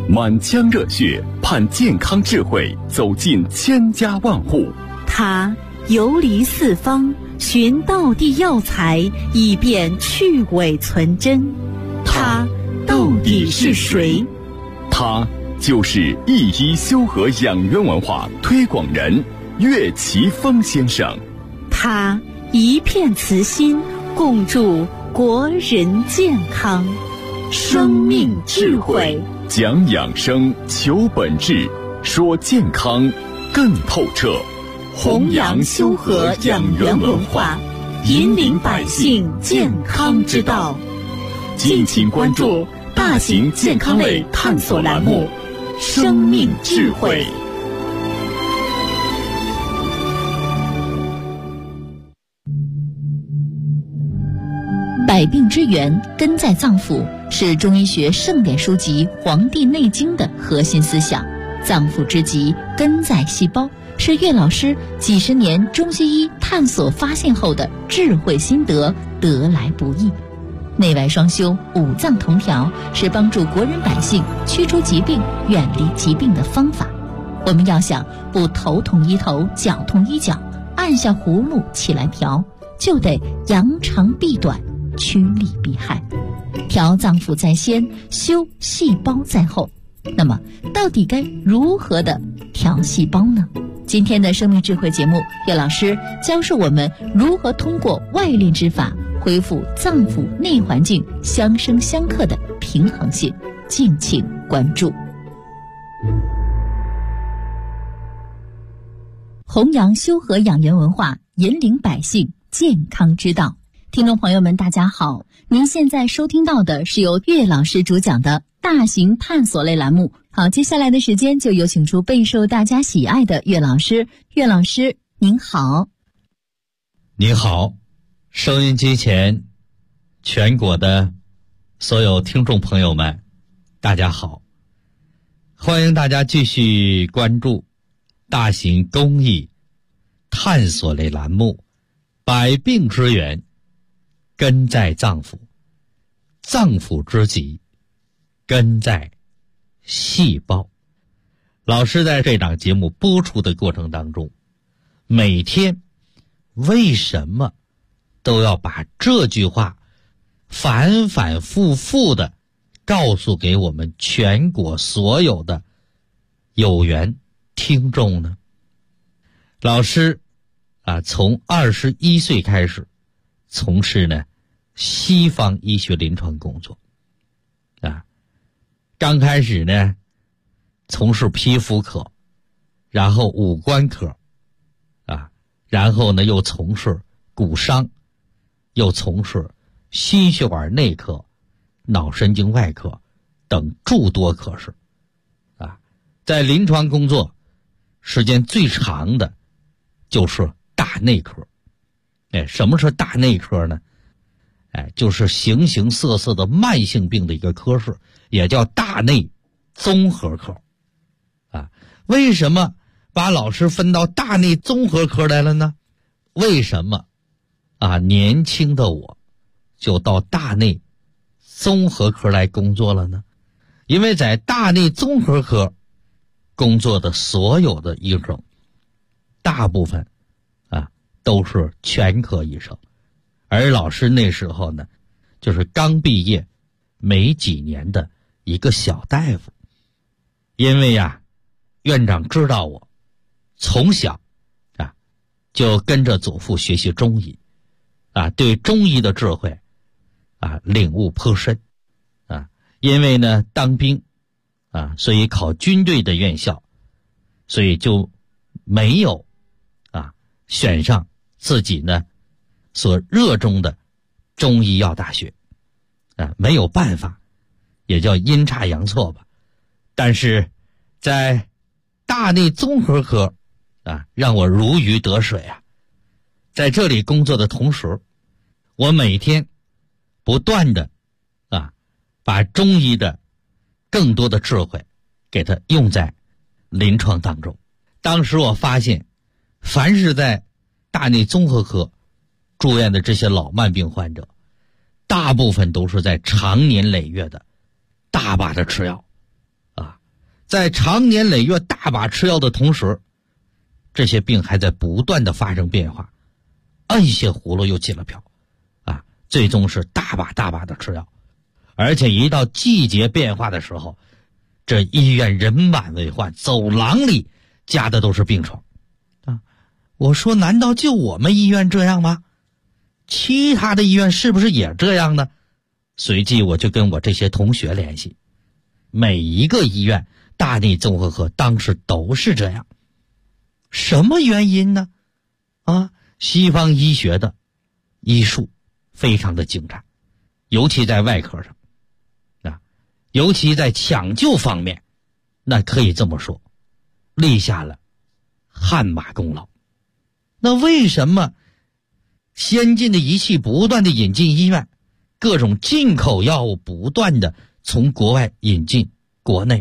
满腔热血盼健康智慧走进千家万户。 他游离四方，寻道地药材，以便去伪存真。他到底是谁？ 他就是一医修和养元文化推广人岳奇峰先生。 他一片慈心，共筑国人健康。生命智慧， 讲养生，求本质，说健康更透彻。 弘扬修和养元文化，引领百姓健康之道。敬请关注大型健康类探索栏目《生命智慧》。 百病之源根在脏腑，是中医学盛典书籍《黄帝内经》的核心思想。脏腑之极，根在细胞，是岳老师几十年中西医探索发现后的智慧心得，得来不易。内外双修，五脏同调，是帮助国人百姓驱除疾病、远离疾病的方法。我们要想不头痛医头，脚痛医脚，按下葫芦起来调，就得扬长避短，趋利避害。调脏腑在先，修细胞在后。那么到底该如何的调细胞呢？今天的生命智慧节目，岳老师教授我们如何通过外练之法恢复脏腑内环境相生相克的平衡性，敬请关注。弘扬修和养元文化，引领百姓健康之道。听众朋友们，大家好，您现在收听到的是由岳老师主讲的大型探索类栏目。好，接下来的时间就有请出备受大家喜爱的岳老师。岳老师您好。 您好，收音机前全国的所有听众朋友们，大家好，欢迎大家继续关注大型公益探索类栏目百病之源根在脏腑，脏腑之极根在细胞。老师在这档节目播出的过程当中，每天为什么都要把这句话反反复复的告诉给我们全国所有的有缘听众呢？老师从21岁开始从事呢西方医学临床工作刚开始呢从事皮肤科，然后五官科然后呢又从事骨伤，又从事心血管内科、脑神经外科等诸多科室在临床工作时间最长的就是大内科。什么是大内科呢？就是形形色色的慢性病的一个科室，也叫大内综合科为什么把老师分到大内综合科来了呢？为什么年轻的我就到大内综合科来工作了呢？因为在大内综合科工作的所有的医生大部分都是全科医生，而老师那时候呢就是刚毕业没几年的一个小大夫。因为院长知道我从小就跟着祖父学习中医对中医的智慧领悟颇深因为呢当兵所以考军队的院校，所以就没有选上自己呢所热衷的中医药大学没有办法，也叫阴差阳错吧。但是在大内综合科让我如鱼得水在这里工作的同时，我每天不断的把中医的更多的智慧给它用在临床当中。当时我发现，凡是在大内综合科住院的这些老慢病患者，大部分都是在长年累月的大把的吃药在常年累月大把吃药的同时，这些病还在不断的发生变化，摁下葫芦又起了瓢啊，最终是大把的吃药。而且一到季节变化的时候，这医院人满为患，走廊里加的都是病床啊。我说难道就我们医院这样吗？其他的医院是不是也这样呢？随即我就跟我这些同学联系，每一个医院大内综合科当时都是这样。什么原因呢？西方医学的医术非常的精湛，尤其在外科上尤其在抢救方面，那可以这么说，立下了汗马功劳。那为什么先进的仪器不断的引进医院，各种进口药物不断的从国外引进国内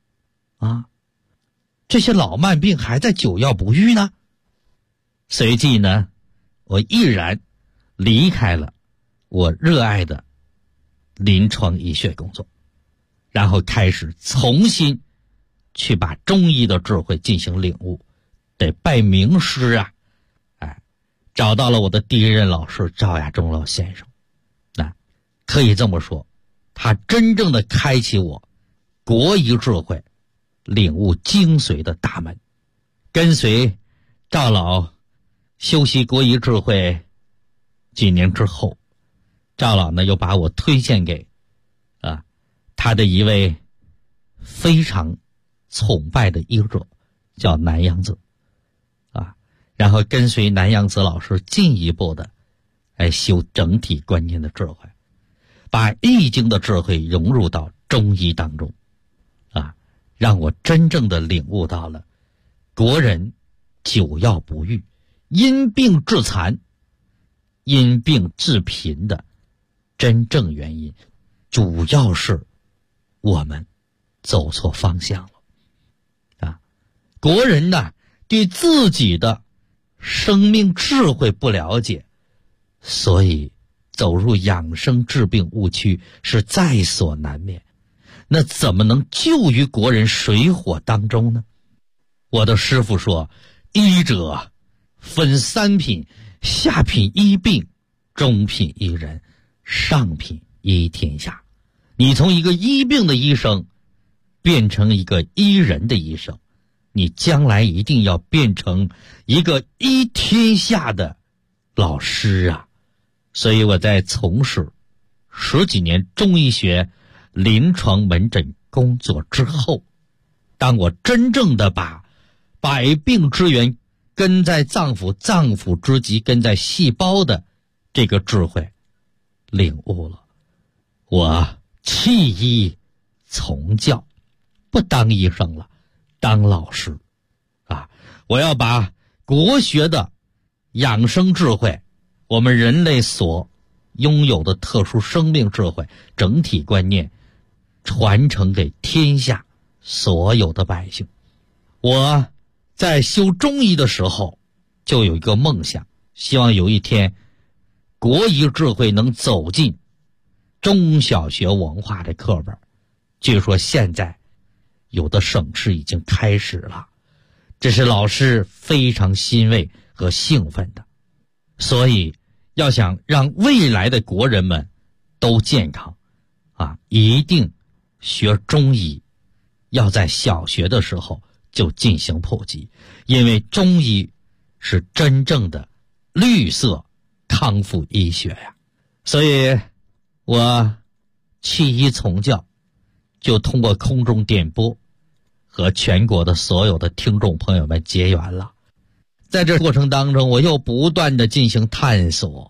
这些老慢病还在久药不愈呢？随即呢，我毅然离开了我热爱的临床医学工作，然后开始重新去把中医的智慧进行领悟，得拜名师啊！找到了我的第一任老师赵亚中老先生，可以这么说，他真正的开启我国医智慧、领悟精髓的大门。跟随赵老修习国医智慧几年之后，赵老呢又把我推荐给他的一位非常崇拜的医者，叫南阳子然后跟随南阳子老师进一步的修整体观念的智慧，把易经的智慧融入到中医当中让我真正的领悟到了国人久药不愈、因病致残、因病致贫的真正原因，主要是我们走错方向了国人呢对自己的生命智慧不了解，所以走入养生治病误区是在所难免。那怎么能救于国人水火当中呢？我的师父说，医者分三品，下品医病，中品医人，上品医天下。你从一个医病的医生变成一个医人的医生，你将来一定要变成一个医天下的老师所以我在从事10几年中医学临床门诊工作之后，当我真正的把百病之源根在脏腑，脏腑之极根在细胞的这个智慧领悟了，我弃医从教，不当医生了，当老师我要把国学的养生智慧，我们人类所拥有的特殊生命智慧整体观念传承给天下所有的百姓。我在修中医的时候就有一个梦想，希望有一天国医智慧能走进中小学文化的课本。据说现在有的省市已经开始了，这是老师非常欣慰和兴奋的。所以要想让未来的国人们都健康一定学中医，要在小学的时候就进行普及，因为中医是真正的绿色康复医学所以我弃医从教，就通过空中点播和全国的所有的听众朋友们结缘了。在这过程当中，我又不断的进行探索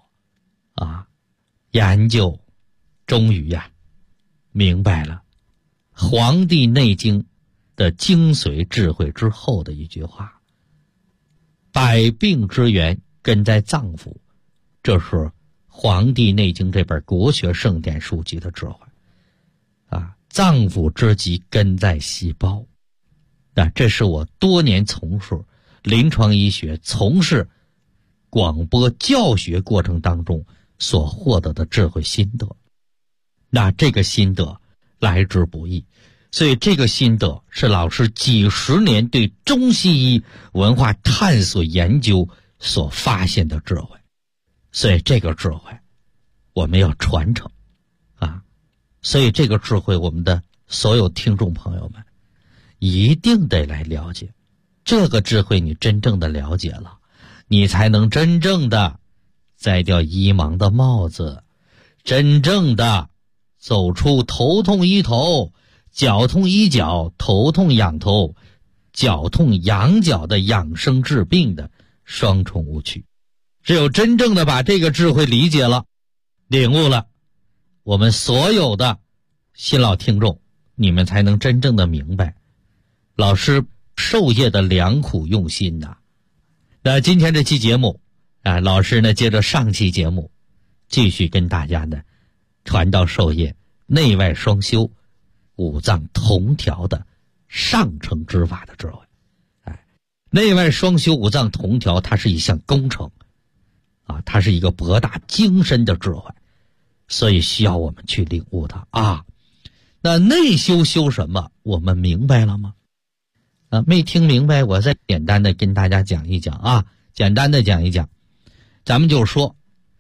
研究，终于明白了《黄帝内经》的精髓智慧之后的一句话：百病之源根在脏腑。这是《黄帝内经》这本国学圣典书籍的智慧脏腑之极根在细胞。这是我多年从事临床医学、从事广播教学过程当中所获得的智慧心得。这个心得来之不易， 所以这个心得是老师几十年对中西医文化探索研究所发现的智慧。所以这个智慧我们要传承啊！所以这个智慧我们的所有听众朋友们一定得来了解。这个智慧你真正的了解了，你才能真正的摘掉医盲的帽子，真正的走出头痛医头，脚痛医脚，头痛养头，脚痛养脚的养生治病的双重误区。只有真正的把这个智慧理解了，领悟了，我们所有的新老听众，你们才能真正的明白老师授业的良苦用心呐。那今天这期节目老师呢接着上期节目继续跟大家呢传道授业内外双修五脏同调的上乘之法的智慧。内外双修五脏同调它是一项工程它是一个博大精深的智慧，所以需要我们去领悟它那内修修什么我们明白了吗？没听明白我再简单的跟大家讲一讲简单的讲一讲。咱们就说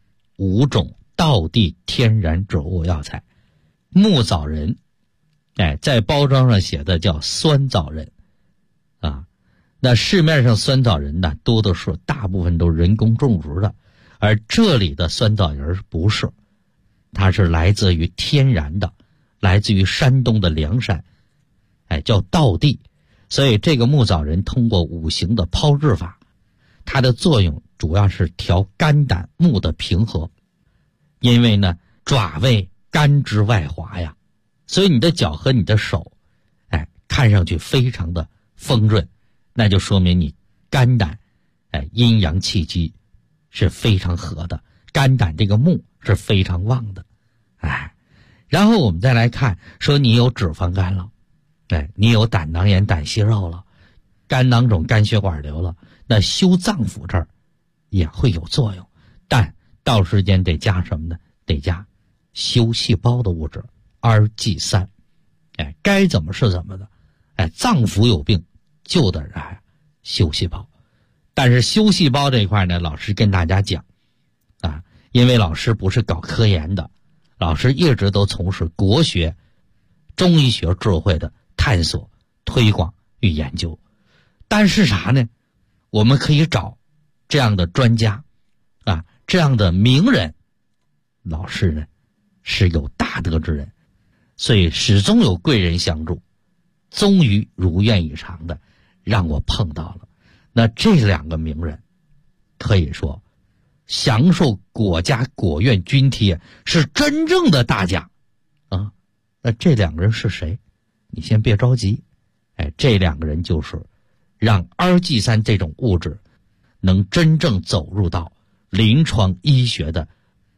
5种道地天然植物药材。木枣仁在包装上写的叫酸枣仁那市面上酸枣仁呢多的是，大部分都是人工种植的，而这里的酸枣仁不是，它是来自于天然的，来自于山东的凉山叫道地。所以这个木枣仁通过5行的炮制法，它的作用主要是调肝胆木的平和。因为呢爪味甘之外滑呀，所以你的脚和你的手看上去非常的丰润，那就说明你肝胆阴阳气机是非常合的，肝胆这个木是非常旺的然后我们再来看说你有脂肪肝了你有胆囊炎胆息肉了，肝囊肿肝血管瘤了，那修脏腑这儿也会有作用，但到时间得加什么呢？得加修细胞的物质 RG3 该怎么是怎么的脏腑有病就得修细胞。但是修细胞这一块呢，老师跟大家讲因为老师不是搞科研的，老师一直都从事国学中医学智慧的探索推广与研究。但是啥呢？我们可以找这样的专家这样的名人，老师呢是有大德之人，所以始终有贵人相助，终于如愿以偿的让我碰到了。那这2个名人可以说享受国家国院津贴，是真正的大家那这2个人是谁？你先别着急这2个人就是让 RG3 这种物质能真正走入到临床医学的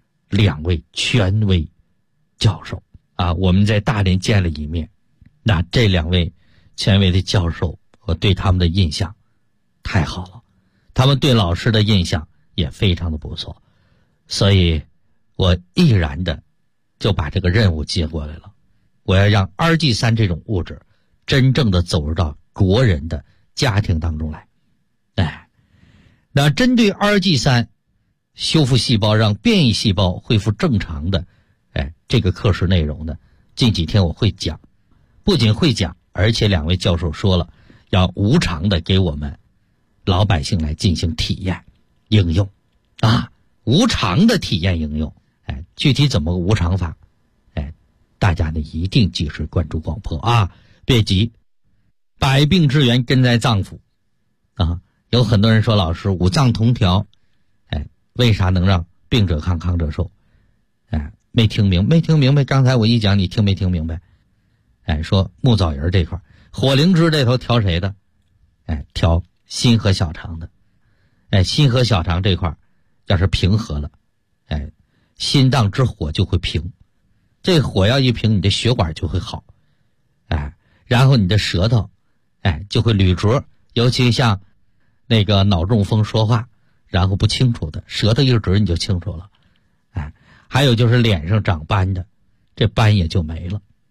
2位权威教授我们在大连见了一面。那这2位权威的教授，我对他们的印象太好了，他们对老师的印象也非常的不错，所以我毅然的就把这个任务接过来了。我要让 RG3 这种物质真正的走入到国人的家庭当中来那针对 RG3 修复细胞，让变异细胞恢复正常的这个课时内容呢，近几天我会讲，不仅会讲，而且2位教授说了要无偿的给我们老百姓来进行体验应用无偿的体验应用具体怎么个无偿法大家呢一定及时关注广播别急，百病之源根在脏腑有很多人说老师五脏同调为啥能让病者康康者寿没听明白刚才我一讲你听没听明白说木枣仁这块火灵芝这头调谁的调心和小肠的心和小肠这块要是平和了心脏之火就会平，这火要一平，你的血管就会好然后你的舌头就会捋拙，尤其像那个脑中风说话然后不清楚的，舌头一直你就清楚了还有就是脸上长斑的，这斑也就没了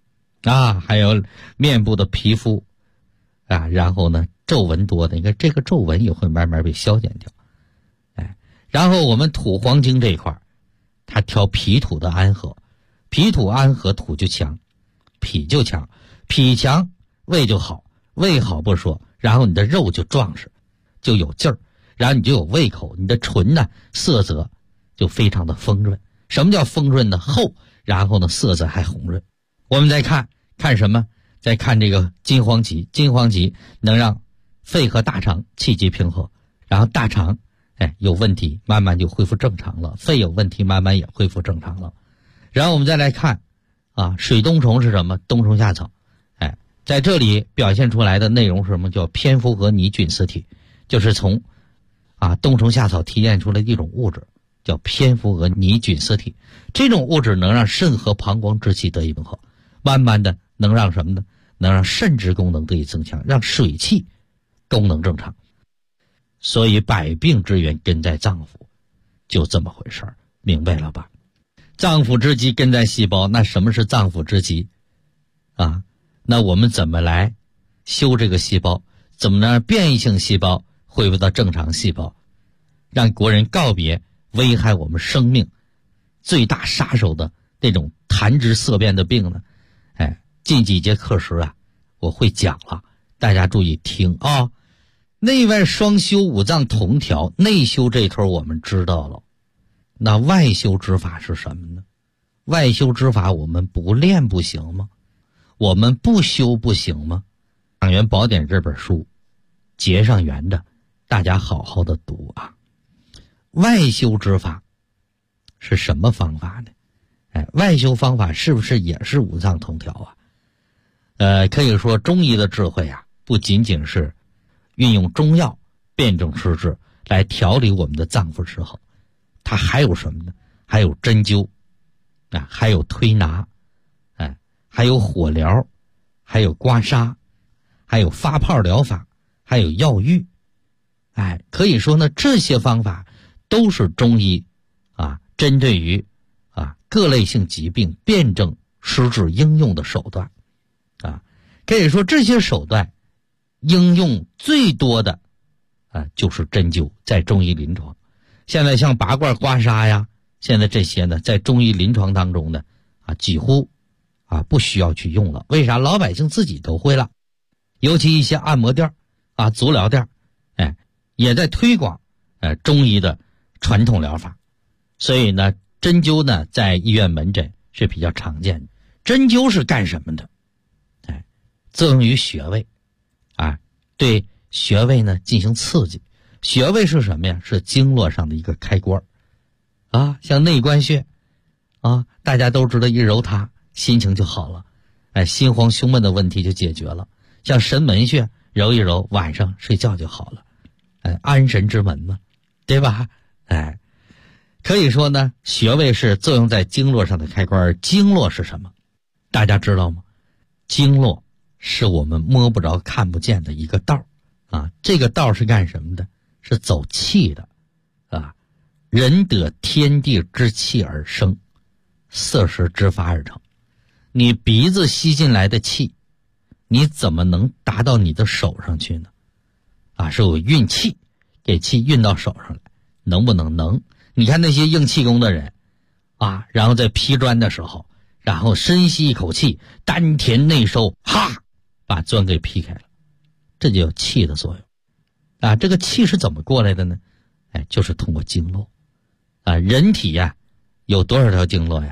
还有面部的皮肤然后呢皱纹多的，你看这个皱纹也会慢慢被消减掉。然后我们土黄经这一块，它调脾土的安和，脾土安和，土就强，脾就强，脾强胃就好，胃好不说，然后你的肉就壮实，就有劲儿，然后你就有胃口，你的唇呢色泽就非常的丰润。什么叫丰润呢？厚，然后呢色泽还红润。我们再看什么？再看这个金黄芪，金黄芪能让肺和大肠气机平和，然后大肠有问题慢慢就恢复正常了，肺有问题慢慢也恢复正常了。然后我们再来看水冬虫是什么？冬虫夏草。在这里表现出来的内容是什么？叫蝙蝠和拟菌丝体，就是从冬虫夏草提炼出来的一种物质，叫蝙蝠和拟菌丝体。这种物质能让肾和膀胱之气得以平和，慢慢的能让什么呢？能让肾之功能得以增强，让水气功能正常。所以百病之源根在脏腑，就这么回事儿，明白了吧？脏腑之疾根在细胞，那什么是脏腑之疾那我们怎么来修这个细胞？怎么能让变异性细胞恢复到正常细胞，让国人告别危害我们生命最大杀手的那种谈之色变的病呢？近几节课时我会讲了，大家注意听内外双修，五脏同调，内修这头我们知道了，那外修之法是什么呢？外修之法我们不练不行吗？我们不修不行吗？养元宝典这本书结上缘的，大家好好的读外修之法是什么方法呢？外修方法是不是也是五脏同调可以说中医的智慧不仅仅是运用中药辨证施治来调理我们的脏腑之后，它还有什么呢？还有针灸还有推拿还有火疗，还有刮痧，还有发泡疗法，还有药浴。可以说呢，这些方法都是中医针对于各类性疾病辨证施治应用的手段可以说这些手段应用最多的就是针灸，在中医临床。现在像拔罐、刮痧现在这些呢，在中医临床当中呢几乎不需要去用了。为啥？老百姓自己都会了。尤其一些按摩店足疗店也在推广中医的传统疗法。所以呢，针灸呢在医院门诊是比较常见的。针灸是干什么的？作用于穴位对穴位呢进行刺激。穴位是什么呀？是经络上的一个开关像内关穴大家都知道，一揉它心情就好了，心慌胸闷的问题就解决了。像神门穴揉一揉，晚上睡觉就好了，安神之门嘛，对吧？可以说呢，穴位是作用在经络上的开关。经络是什么？大家知道吗？经络是我们摸不着看不见的一个道这个道是干什么的？是走气的人得天地之气而生，色时之法而成。你鼻子吸进来的气，你怎么能达到你的手上去呢？是我运气，给气运到手上来，能不能？能。你看那些硬气功的人然后在劈砖的时候，然后深吸一口气，丹田内收，把砖给劈开了，这就有气的作用这个气是怎么过来的呢？就是通过经络人体有多少条经络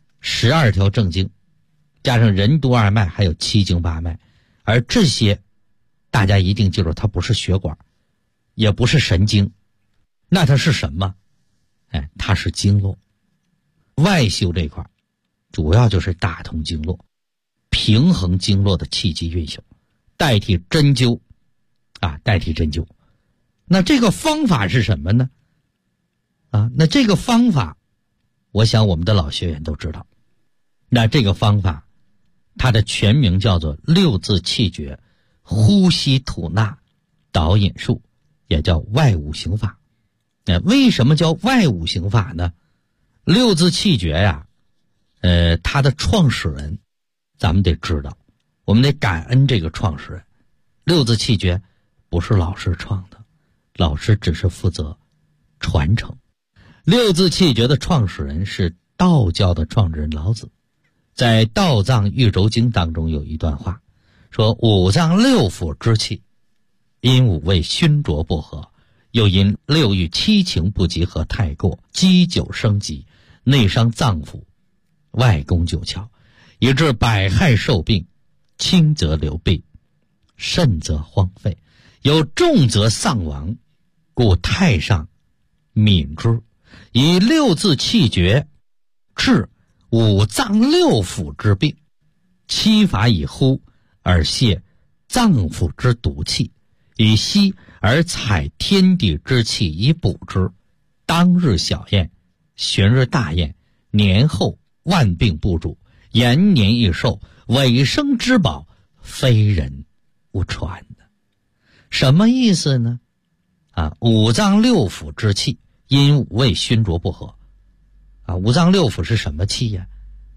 ？12条正经，加上任督二脉，还有7经8脉。而这些大家一定记住，它不是血管，也不是神经，那它是什么？它是经络。外修这一块主要就是打通经络，平衡经络的气机运行，代替针灸代替针灸。那这个方法是什么呢？那这个方法我想我们的老学员都知道。那这个方法它的全名叫做6字气诀呼吸吐纳导引术，也叫外五行法。为什么叫外五行法呢？6字气诀它的创始人咱们得知道，我们得感恩这个创始人。六字气诀不是老师创的，老师只是负责传承。六字气诀的创始人是道教的创始人老子，在《道藏玉轴经》当中有一段话，说五脏六腑之气，因五味熏浊不和，又因六欲七情不集合太过，积久生疾，内伤脏腑，外攻九窍，以致百害受病，轻则流弊，甚则荒废，有重则丧亡，故太上悯之，以六字气诀治五脏六腑之病，七法以呼而泻脏腑之毒气，以息而采天地之气以补之。当日小宴，旬日大宴，年后万病不主，延年益寿，尾生之宝，非人勿传的。什么意思呢？五脏六腑之气因五味熏浊不和。五脏六腑是什么气呀？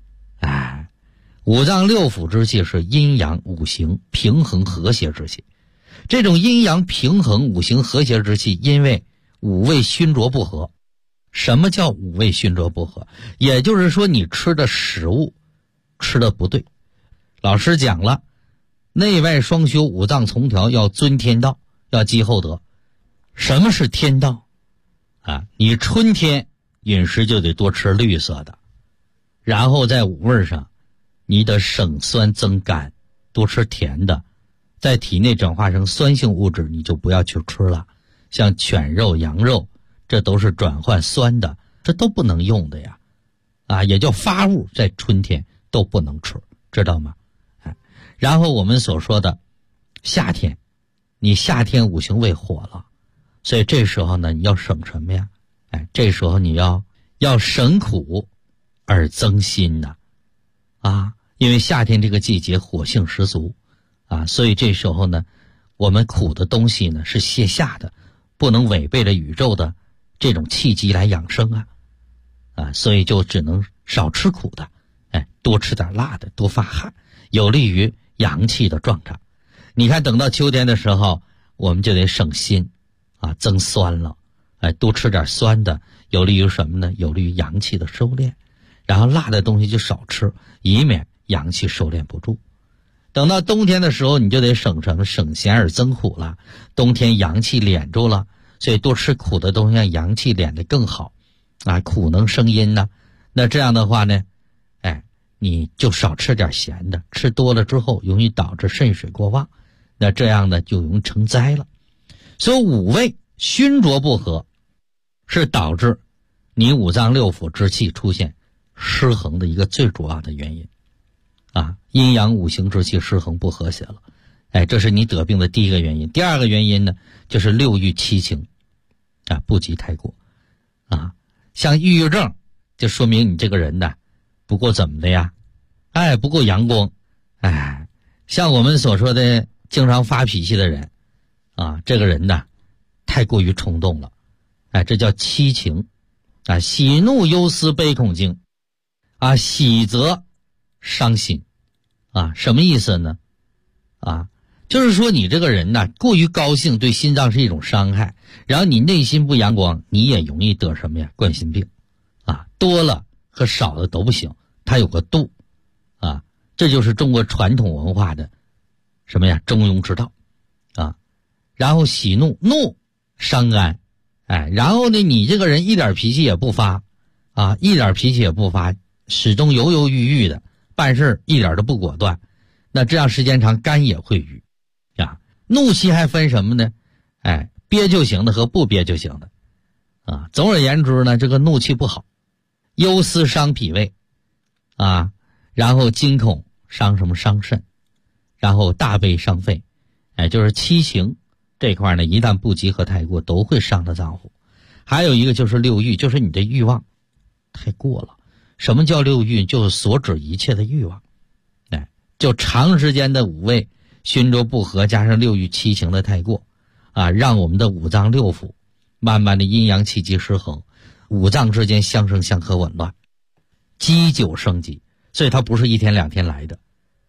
五脏六腑之气是阴阳五行平衡和谐之气。这种阴阳平衡五行和谐之气，因为五味熏浊不和。什么叫五味熏浊不和？也就是说你吃的食物吃的不对。老师讲了，内外双修，五脏从调，要遵天道，要积厚德。什么是天道？你春天饮食就得多吃绿色的，然后在五味上你得省酸增甘，多吃甜的，在体内转化成酸性物质你就不要去吃了，像犬肉羊肉这都是转换酸的，这都不能用的呀。也叫发物，在春天都不能吃，知道吗？然后我们所说的夏天，你夏天五行未火了，所以这时候呢你要省什么呀？这时候你要省苦而增辛呐。因为夏天这个季节火性十足所以这时候呢我们苦的东西呢是泻下的，不能违背着宇宙的这种气机来养生所以就只能少吃苦的，多吃点辣的，多发汗，有利于阳气的壮长。你看等到秋天的时候我们就得省辛增酸了，多吃点酸的，有利于什么呢？有利于阳气的收敛。然后辣的东西就少吃，以免阳气收敛不住。等到冬天的时候你就得省什么？省咸而增苦了。冬天阳气敛住了，所以多吃苦的东西让阳气敛得更好苦能生阴呢。那这样的话呢你就少吃点咸的，吃多了之后容易导致肾水过旺，那这样呢就容易成灾了。所以五味熏浊不和是导致你五脏六腑之气出现失衡的一个最主要的原因阴阳五行之气失衡不和谐了。这是你得病的第一个原因。第二个原因呢就是六欲七情不及太过像抑郁症就说明你这个人呢不够怎么的呀？不够阳光。像我们所说的经常发脾气的人这个人呢太过于冲动了。这叫七情喜怒忧思悲恐惊喜则伤心什么意思呢？就是说你这个人呢过于高兴对心脏是一种伤害，然后你内心不阳光，你也容易得什么呀？冠心病多了和少了都不行，它有个度这就是中国传统文化的什么呀？中庸之道然后喜怒伤肝然后呢你这个人一点脾气也不发始终犹犹豫豫的，办事一点都不果断，那这样时间长肝也会郁怒气还分什么呢？憋就行的和不憋就行的总而言之呢这个怒气不好，忧思伤脾胃然后惊恐伤什么？伤肾，然后大悲伤肺就是七情这块呢一旦不集合太过都会伤到脏腑。还有一个就是六欲，就是你的欲望太过了。什么叫六欲？就是所指一切的欲望就长时间的五味熏浊不和加上六欲七情的太过让我们的五脏六腑慢慢的阴阳气机失衡，五脏之间相生相克紊乱，积久生疾。所以它不是一天两天来的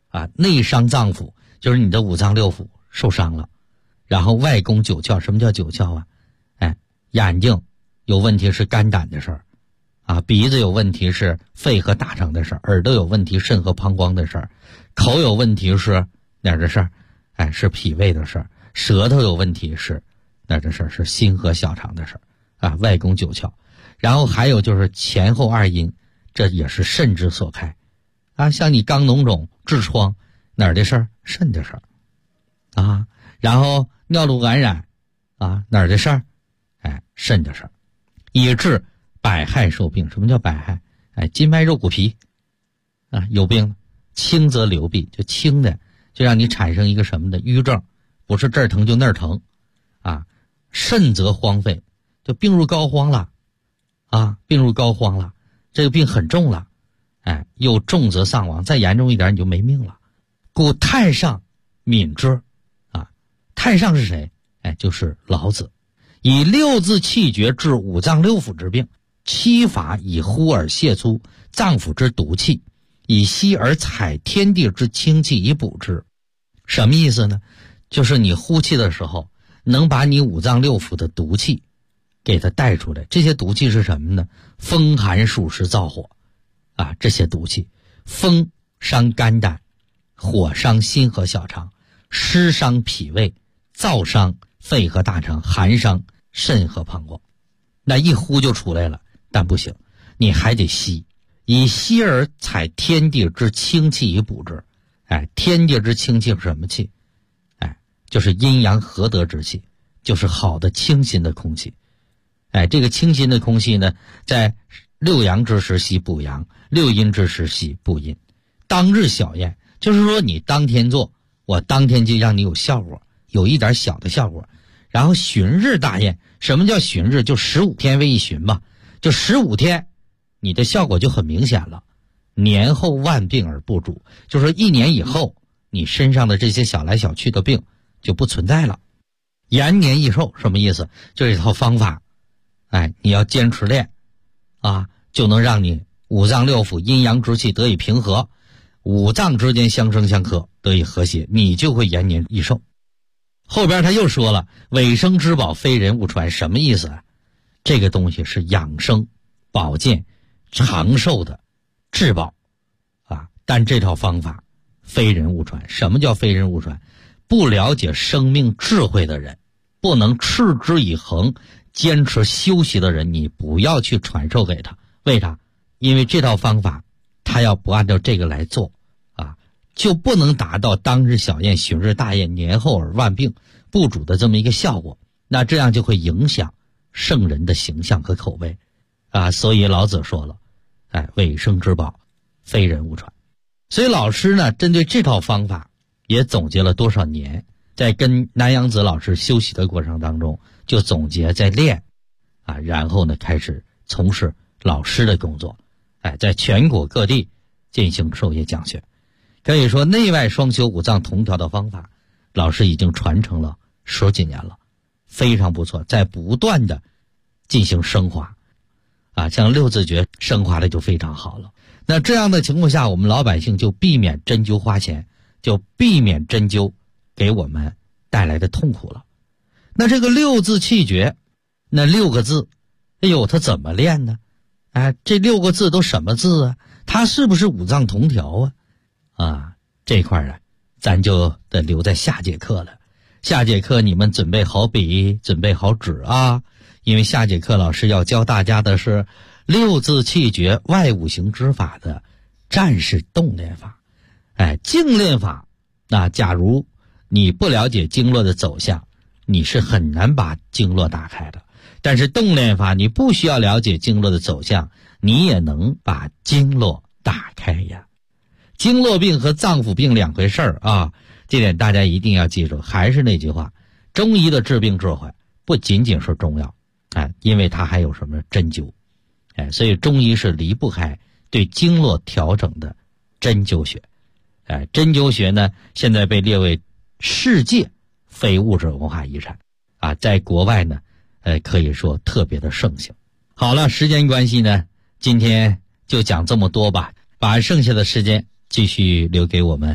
啊，内伤脏腑就是你的五脏六腑受伤了，然后外攻九窍。什么叫九窍啊？眼睛有问题是肝胆的事儿啊，鼻子有问题是肺和大肠的事儿，耳朵有问题肾和膀胱的事儿，口有问题是哪儿的事儿？是脾胃的事儿，舌头有问题是哪儿的事儿？是心和小肠的事儿啊，外攻九窍。然后还有就是前后二阴，这也是肾之所开啊，像你肛脓肿、痔疮哪儿的事儿？肾的事儿啊。然后尿路感染啊，哪儿的事儿？肾的事儿，以致百害受病。什么叫百害？筋脉肉骨皮啊，有病了。轻则流痹，就轻的就让你产生一个什么的瘀症，不是这儿疼就那儿疼啊。甚则荒废，就病入膏肓了啊，病入膏肓了，这个病很重了。又重则丧亡，再严重一点你就没命了。故太上敏之啊，太上是谁？就是老子。以六字气绝治五脏六腑之病，七法以呼而泄出脏腑之毒气，以吸而采天地之清气以补之。什么意思呢？就是你呼气的时候能把你五脏六腑的毒气给它带出来。这些毒气是什么呢？风寒暑湿燥火啊，这些毒气。风伤肝胆，火伤心和小肠，湿伤脾胃，燥伤肺和大肠，寒伤肾和膀胱。那一呼就出来了，但不行，你还得吸，以吸而采天地之清气以补之。天地之清气是什么气？就是阴阳合德之气，就是好的清新的空气。这个清新的空气呢，在六阳之时吸补阳，六阴之时吸补阴。当日小验，就是说你当天做，我当天就让你有效果，有一点小的效果。然后旬日大验，什么叫旬日？就15天为一旬吧，就15天你的效果就很明显了。年后万病而不主，就是说1年以后你身上的这些小来小去的病就不存在了。延年益寿什么意思？就是一套方法，你要坚持练啊，就能让你五脏六腑阴阳之气得以平和，五脏之间相生相克得以和谐，你就会延年益寿。后边他又说了，尾生之宝非人勿传。什么意思啊？这个东西是养生保健长寿的至宝啊，但这套方法非人勿传。什么叫非人勿传？不了解生命智慧的人，不能持之以恒坚持修习的人，你不要去传授给他。为啥？因为这套方法他要不按照这个来做啊，就不能达到当日小验旬日大验年后而万病不主的这么一个效果。那这样就会影响圣人的形象和口碑啊。所以老子说了，尾生之宝非人勿传。所以老师呢，针对这套方法也总结了多少年，在跟南阳子老师修习的过程当中就总结在练啊，然后呢开始从事老师的工作，在全国各地进行授业讲学。可以说内外双修五脏同调的方法，老师已经传承了10几年了，非常不错，在不断的进行升华啊，像六字诀升华的就非常好了。那这样的情况下，我们老百姓就避免针灸花钱，就避免针灸给我们带来的痛苦了。那这个六字气诀，那6个字，它怎么练呢？这6个字都什么字啊？它是不是五脏同调啊？这块啊，咱就得留在下节课了。下节课你们准备好笔，准备好纸啊，因为下节课老师要教大家的是六字气诀外五行之法的战士动练法。经练法，那假如你不了解经络的走向，你是很难把经络打开的。但是动练法，你不需要了解经络的走向，你也能把经络打开呀。经络病和脏腑病两回事儿啊，这点大家一定要记住。还是那句话，中医的治病智慧不仅仅是中药，因为它还有什么针灸，所以中医是离不开对经络调整的针灸学。针灸学呢，现在被列为世界非物质文化遗产啊，在国外呢，可以说特别的盛行。好了，时间关系呢，今天就讲这么多吧，把剩下的时间继续留给我们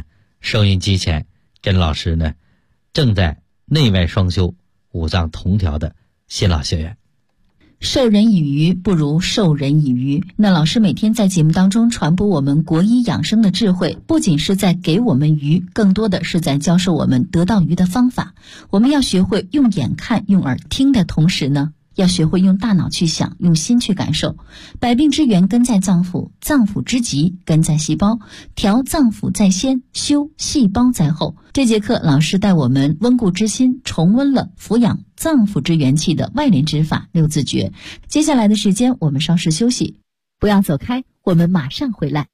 收音机前跟老师呢正在内外双修、五脏同调的新老学员。 授人以鱼不如授人以渔。那老师每天在节目当中传播我们国医养生的智慧，不仅是在给我们鱼，更多的是在教授我们得到鱼的方法。我们要学会用眼看、用耳听的同时呢，要学会用大脑去想，用心去感受。百病之源根在脏腑，脏腑之极根在细胞。调脏腑在先，修细胞在后。这节课老师带我们温故知新，重温了抚养脏腑之元气的外联之法六字诀。接下来的时间我们稍事休息，不要走开，我们马上回来。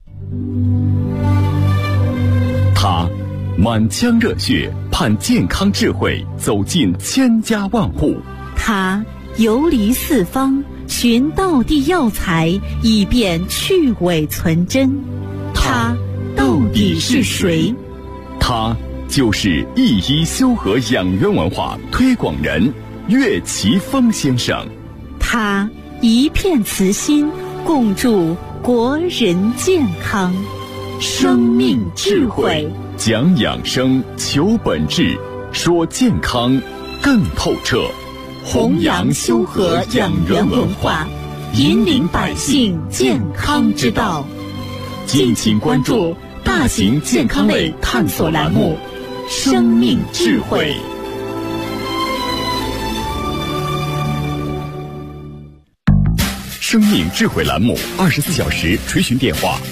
他满腔热血盼健康智慧走进千家万户， 他游离四方寻道地药材，以便去伪存真。他到底是谁？ 他就是一医修和养元文化推广人岳奇峰先生。 他一片慈心，共筑国人健康。生命智慧， 讲养生，求本质，说健康更透彻。 弘扬修和养元文化，引领百姓健康之道。 敬请关注大型健康类探索栏目《生命智慧》。生命智慧栏目24小时垂询电话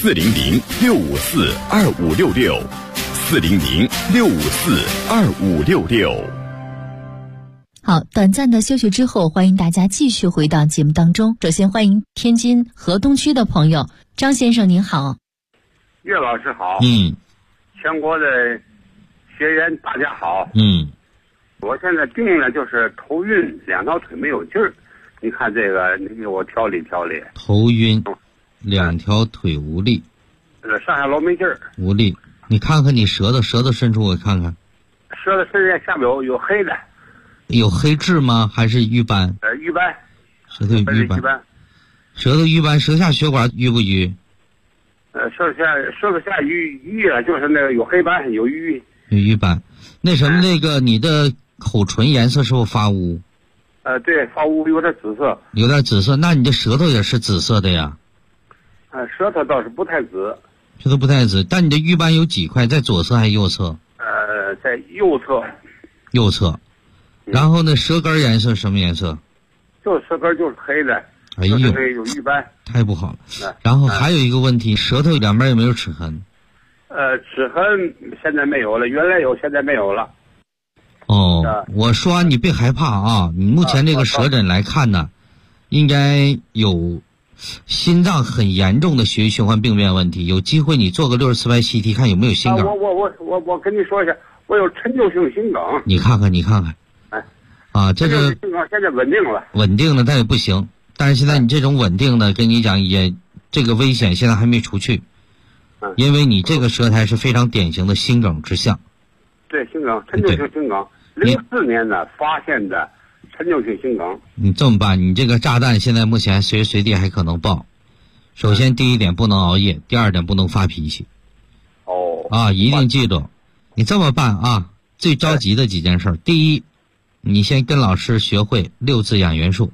：400-654-2566，400-654-2566。 好，短暂的休息之后，欢迎大家继续回到节目当中。首先欢迎天津河东区的朋友张先生，您好。 岳老师好。全国的学员大家好。我现在病呢就是头晕，两条腿没有劲儿。你看这个，你给我调理调理。 头晕，两条腿无力， 上下楼没劲儿， 无力。你看看你舌头伸出我看看。 舌头伸下面有黑的。 有黑痣吗？还是瘀斑？ 瘀斑。 舌头有瘀斑。舌头瘀斑，舌下血管瘀不瘀？ 舌头下瘀了，就是那个有黑斑，有瘀。 有瘀斑。那什么，那个你的口唇颜色是不是发乌？ 对，发乌，有点紫色。 有点紫色，那你的舌头也是紫色的呀？ 舌头倒是不太紫。 舌头不太紫，但你的瘀斑有几块？在左侧还是右侧？ 在右侧。 右侧。然后呢，舌根颜色什么颜色？ 就是舌根就是黑的。 哎呦， 有瘀斑， 太不好了。然后还有一个问题，舌头两边有没有齿痕？ 齿痕现在没有了，原来有，现在没有了。 我说你别害怕啊，你目前这个舌诊来看呢，应该有心脏很严重的血液循环病变问题，有机会你做个64拍 CT 看有没有心梗。 我跟你说一下，我有陈旧性心梗。 你看看。这个心梗现在稳定了。 稳定了，但也不行。但是现在你这种稳定的，跟你讲也这个危险现在还没除去，因为你这个舌苔是非常典型的心梗之象。 对，心梗，陈旧性心梗，04年呢发现的陈旧性心梗。 你这么办，你这个炸弹现在目前随时随地还可能爆。首先第一点不能熬夜，第二点不能发脾气。一定记住，你这么办啊，最着急的几件事。第一，你先跟老师学会6字养元术。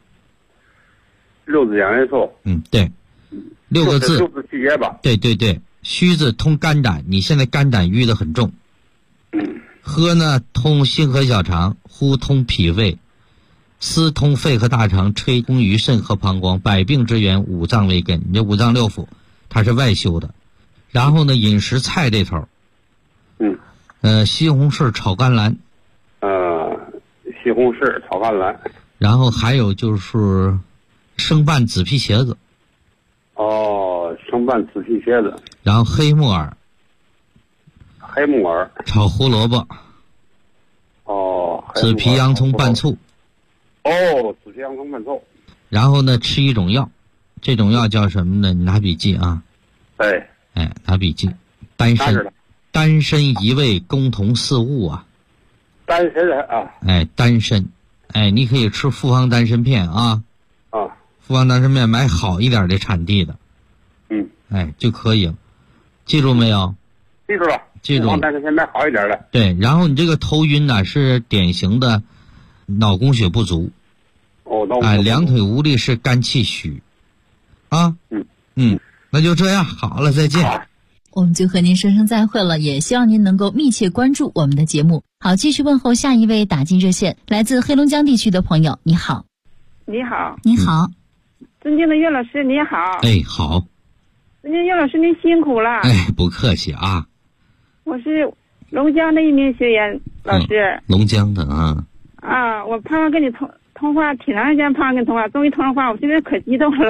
6字养元术。 对，6个字。 6字气节吧。 对，虚字通肝胆，你现在肝胆郁得很重。喝呢通心和小肠，呼通脾胃，思通肺和大肠，吹通于肾和膀胱。百病之源，五脏为根。你这五脏六腑它是外修的。然后呢，饮食菜这头，西红柿炒甘蓝， 西红柿炒甘蓝。 然后还有就是生拌紫皮茄子。 生拌紫皮茄子。 然后黑木耳炒胡萝卜。紫皮洋葱拌醋。 紫皮洋葱拌醋。 然后呢，吃一种药，这种药叫什么呢？你拿笔记啊。拿笔记。丹参一味，共同四物啊。 丹参啊。 丹参，你可以吃复方丹参片啊。复方丹参片买好一点的产地的。就可以了。记住没有？ 记住了。 记住了。 但是现在好一点了。 对，然后你这个头晕呢是典型的脑供血不足。两腿无力是肝气虚。啊。那就这样，好了，再见。 我们就和您说声再会了，也希望您能够密切关注我们的节目。好，继续问候下一位打进热线，来自黑龙江地区的朋友，你好。 你好。 你好。 尊敬的岳老师，你好。 哎，好。 尊敬岳老师，您辛苦了。 哎，不客气啊。 我是龙江的一名学员，老师。 龙江的啊。 我盼望跟你通话，挺长时间盼望跟你通话，终于通上话，我现在可激动了。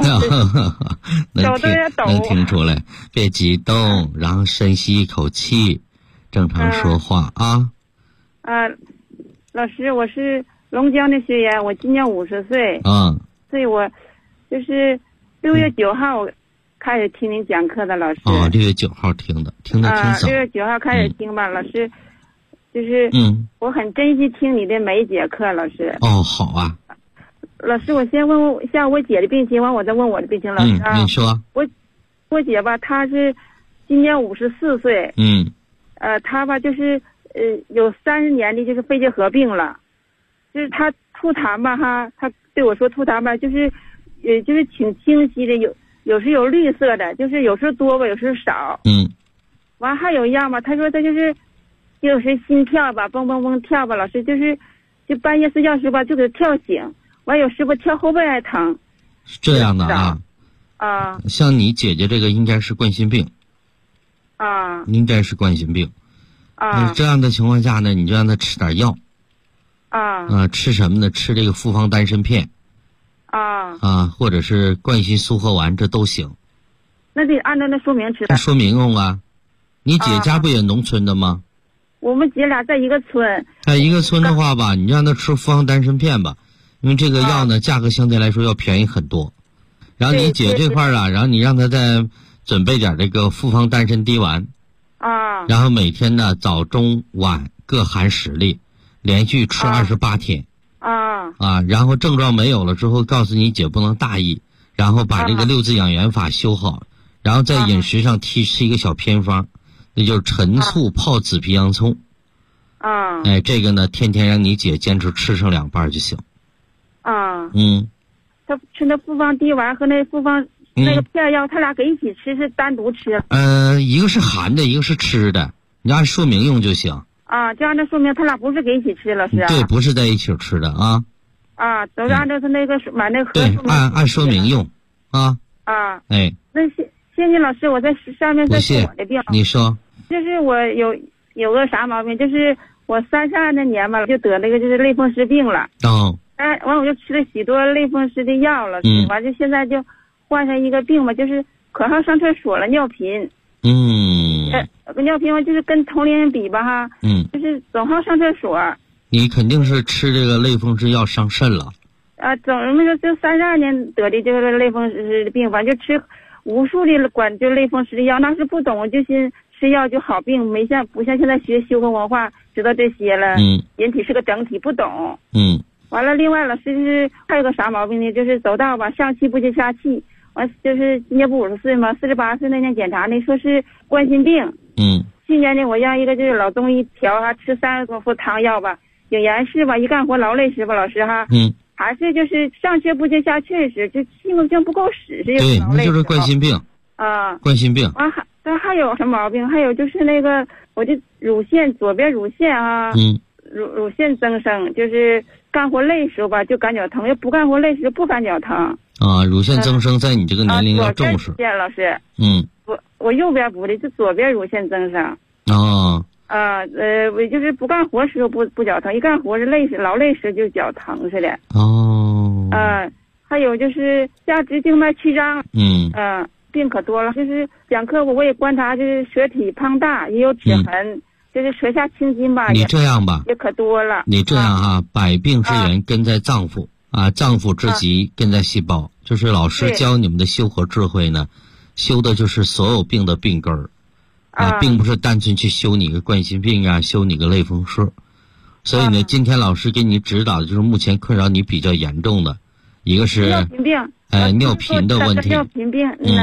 能听出来，别激动，然后深吸一口气，正常说话啊。 老师，我是龙江的学员，我今年50岁。所以我就是6月9号开始听您讲课的，老师。 6月9号听的，听得挺早。 6月9号开始听吧，老师。就是我很珍惜听你的每一节课，老师。 好啊。 老师，我先问一下我姐的病情，完我再问我的病情。老师你说。 我姐吧，她是今年54岁。她吧就是有30年的就是肺结核病了，就是她吐痰吧哈，她对我说吐痰吧，就是就是挺清晰的，有时有绿色的，就是有时候多吧，有时候少。完还有一样吧，她说她就是有时心跳吧，蹦蹦蹦跳吧，老师就半夜睡觉时吧就给跳醒，完有时吧跳后背还疼。 是这样的啊。像你姐姐这个应该是冠心病。应该是冠心病。这样的情况下呢，你就让她吃点药。吃什么呢？吃这个复方丹参片。或者是冠心苏合丸，这都行。 那得按照那说明吃的。 说明用啊。你姐家不也农村的吗？ 我们姐俩在一个村。 在一个村的话吧，你让她吃复方丹参片吧，因为这个药呢价格相对来说要便宜很多。然后你姐这块然后你让她再准备点这个复方丹参滴丸。然后每天呢早中晚各含10粒，连续吃28天。然后症状没有了之后，告诉你姐不能大意，然后把这个6字养元法修好，然后在饮食上吃一个小偏方，那就是陈醋泡紫皮洋葱。这个呢天天让你姐坚持吃上2瓣就行。 他吃那复方滴丸和那复方那个片药，他俩给一起吃是单独吃？ 一个是含的，一个是吃的，你按说明用就行。 就按照说明，他俩不是给一起吃，老师。 对，不是在一起吃的啊。 都是按照他那个买那盒。 对，按说明用。哎。 那谢谢老师，我在上面再说我的病。 你说。 就是我有个啥毛病，就是我32那年吧，就得那个就是类风湿病了。完我就吃了许多类风湿的药了。完就现在就患上一个病吧，就是可好上厕所了，尿频。尿频就是跟同龄人比吧哈。就是总好上厕所。 你肯定是吃这个类风湿药伤肾了。 那个就32年得的这个类风湿的病，反正就吃无数的管就类风湿的药，那是不懂，就寻吃药就好病，不像现在学修和文化知道这些了。人体是个整体，不懂。完了，另外老师就是还有个啥毛病呢？就是走道吧，上气不接下气。完就是今年不50岁吗？48岁那天检查呢，说是冠心病。去年呢，我让一个就是老中医调吃30多副汤药吧，有盐是吧？一干活劳累时吧，老师哈。还是就是上气不接下气时，就气功劲不够使是对，那就是冠心病。冠心病。 还有什么毛病？还有就是那个我的乳腺左边乳腺乳腺增生，就是干活累时候吧就感觉疼，要不干活累时不感觉疼。 乳腺增生在你这个年龄要重视。 老师。我右边不的，就左边乳腺增生。我就是不干活时候不脚疼，一干活是劳累时就脚疼似的。还有就是下肢静脉曲张。病可多了，就是讲课我也观察，就是舌体胖大，也有齿痕，就是舌下青筋吧。 你这样吧， 也可多了。 你这样百病之源根在脏腑脏腑之疾根在细胞，就是老师教你们的修和智慧呢，修的就是所有病的病根儿并不是单纯去修你个冠心病修你个类风湿。所以呢，今天老师给你指导的就是目前困扰你比较严重的一个是尿频病。 尿频的问题。 尿频病。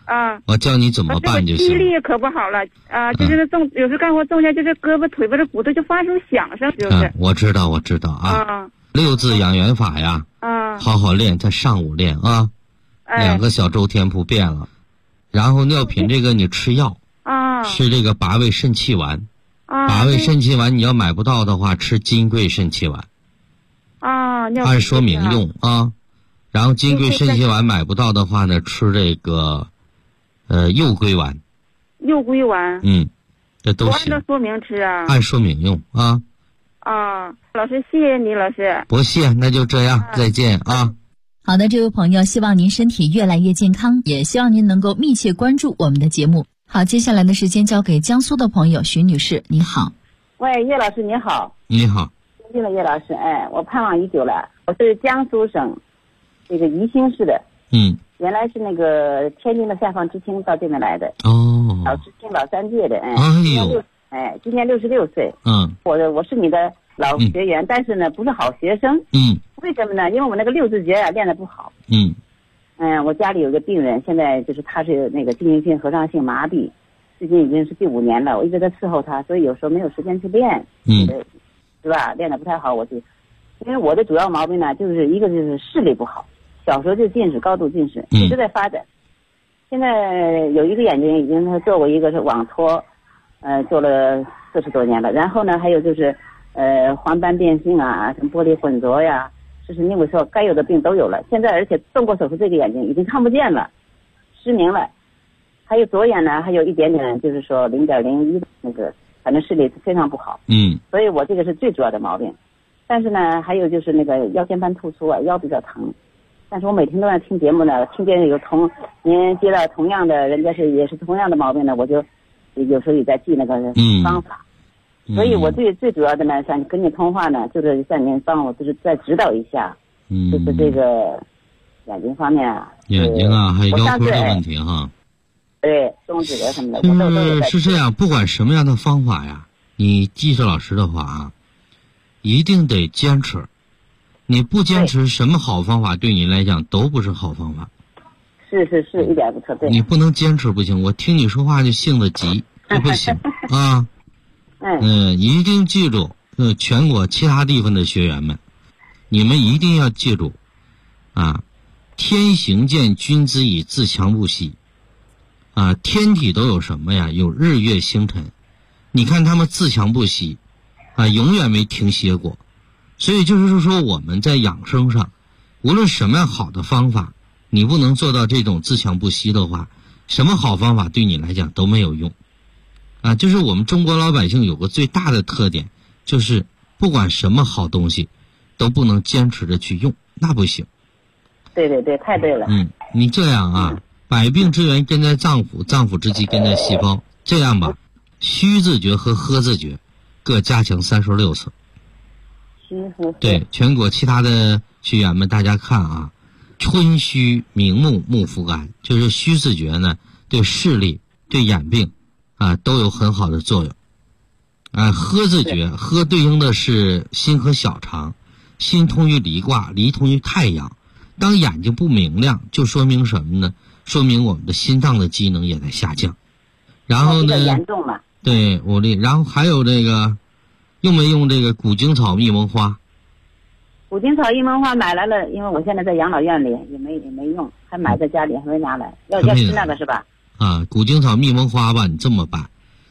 啊， 我教你怎么办就行。 记忆力可不好了啊，就是有时干活动下，就是胳膊腿部的骨头就发出响声，就是。 我知道啊。6字养元法呀，好好练，在上午练啊。2个小周天不变了，然后尿频这个你吃药吃这个拔胃肾气丸拔胃肾气丸你要买不到的话，吃金匮肾气丸按说明用啊。然后金匮肾气丸买不到的话呢，吃这个右归丸。 右归丸， 这都行。 按照说明吃啊。 按说明用啊。 老师，谢谢你，老师。 不谢，那就这样，再见啊。 好的，这位朋友，希望您身体越来越健康，也希望您能够密切关注我们的节目。好，接下来的时间交给江苏的朋友徐女士，你好。 喂，叶老师你好。 你好。 听了叶老师，我盼望已久了。我是江苏省这个宜兴市的。原来是那个天津的下放知青到这边来的。老知青老3届的。今年66岁。我是你的老学员，但是呢不是好学生。为什么呢？因为我那个6字诀练得不好。我家里有个病人，现在就是他是那个进行性合唱性麻痹，最近已经是第5年了，我一直在伺候他，所以有时候没有时间去练。是吧？练得不太好，因为我的主要毛病呢，就是一个就是视力不好，小时候就近视，高度近视，一直在发展。现在有一个眼睛已经做过一个是网脱，做了40多年了。然后呢，还有就是黄斑变性啊，什么玻璃混浊呀，就是那个时候该有的病都有了。现在而且动过手术，这个眼睛已经看不见了，失明了。还有左眼呢，还有一点点，就是说0.01那个，反正视力非常不好。所以我这个是最主要的毛病。但是呢，还有就是那个腰间盘突出啊，腰比较疼。但是我每天都在听节目呢，听见您接到同样的，人家也是同样的毛病呢，我就有时候也在记那个方法。所以我最主要的呢，想跟你通话呢，就是向您帮我就是再指导一下，就是这个眼睛方面啊， 眼睛啊，还有腰椎的问题哈。 对，中指什么的， 是这样，不管什么样的方法呀，你记着老师的话啊，一定得坚持。你不坚持，什么好方法对你来讲都不是好方法。 是，一点不错。对， 你不能坚持不行。我听你说话就性子急，这不行啊。一定记住，全国其他地方的学员们，你们一定要记住啊！天行健，君子以自强不息。天体都有什么呀？有日月星辰。你看他们自强不息永远没停歇过。所以就是说，我们在养生上，无论什么样好的方法，你不能做到这种自强不息的话，什么好方法对你来讲都没有用。就是我们中国老百姓有个最大的特点，就是不管什么好东西都不能坚持着去用，那不行。 对，太对了。 你这样百病之源根在脏腑，脏腑之基根在细胞。这样吧，虚字诀和呵字诀各加强36次。对，全国其他的学员们，大家看春虚明目，目复肝，就是虚字诀呢，对视力、对眼病都有很好的作用。呵字诀，呵对应的是心和小肠，心通于离卦，离通于太阳。当眼睛不明亮，就说明什么呢？说明我们的心脏的机能也在下降。然后呢， 严重了。 对，我的。然后还有这个，用没用这个古荆草蜜蒙花？ 古荆草蜜蒙花买来了，因为我现在在养老院里也没用，还买在家里还没拿来。要吃那个是吧？ 古荆草蜜蒙花吧，你这么办，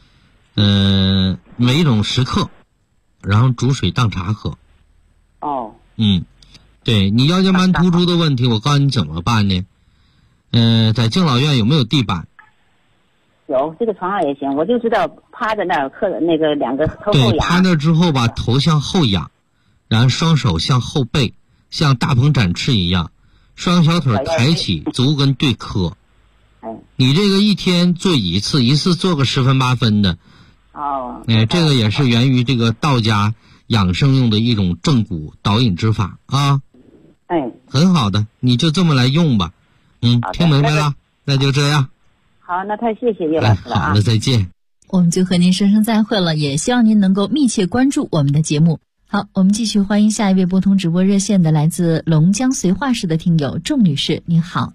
每种10克，然后煮水当茶喝。对，你腰间盘突出的问题，我告诉你怎么办呢？在敬老院有没有地板？ 有，这个床上也行。我就知道趴在那儿刻那个2个头后仰。 对，趴那之后把头向后仰，然后双手向后背，像大鹏展翅一样，双小腿抬起，足跟对磕。你这个一天做一次做个10分8分的。这个也是源于这个道家养生用的一种正骨导引之法很好的，你就这么来用吧。听明白了？那就这样。 好，那太谢谢叶老师了好的，再见。 我们就和您说声再会了，也希望您能够密切关注我们的节目。好，我们继续欢迎下一位拨通直播热线的来自龙江绥化市的听友仲女士，您好。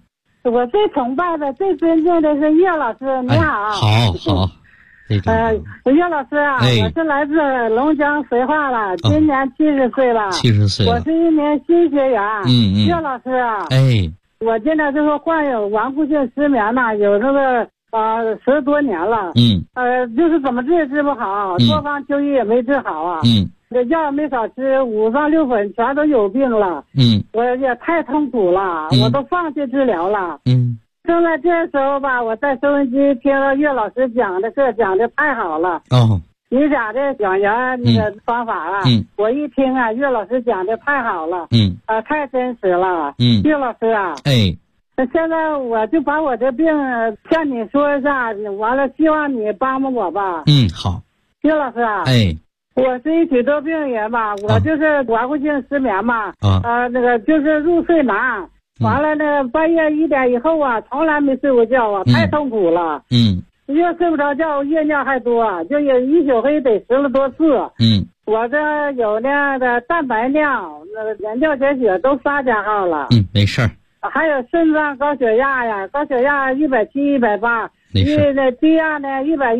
我最崇拜的、最尊敬的是岳老师，你好。 好。 岳老师啊，我是来自龙江绥化了，今年70岁了。 70岁了。 我是一名新学员。岳老师啊，我现在就是患有顽固性失眠呢，有这个10多年了。就是怎么治也治不好，多方求医也没治好啊。这药没少吃，5脏6腑全都有病了。我也太痛苦了，我都放弃治疗了。正在这时候吧，我在收音机听了岳老师讲的课，讲的太好了。你讲的养元那个方法啊，我一听啊，岳老师讲的太好了。太真实了。岳老师啊，现在我就把我的病向你说一下，完了希望你帮帮我吧。 好。 岳老师啊，我是一许多病人吧，我就是顽固性失眠嘛。那个就是入睡难。完了呢，半夜1点以后啊，从来没睡过觉啊，太痛苦了。越睡不着觉，夜尿还多，就有一宿黑得10多次。我这有那个蛋白尿，那个连尿结血都3加号了。 没事儿。 还有肾脏高血压呀，高血压170、180，那低压呢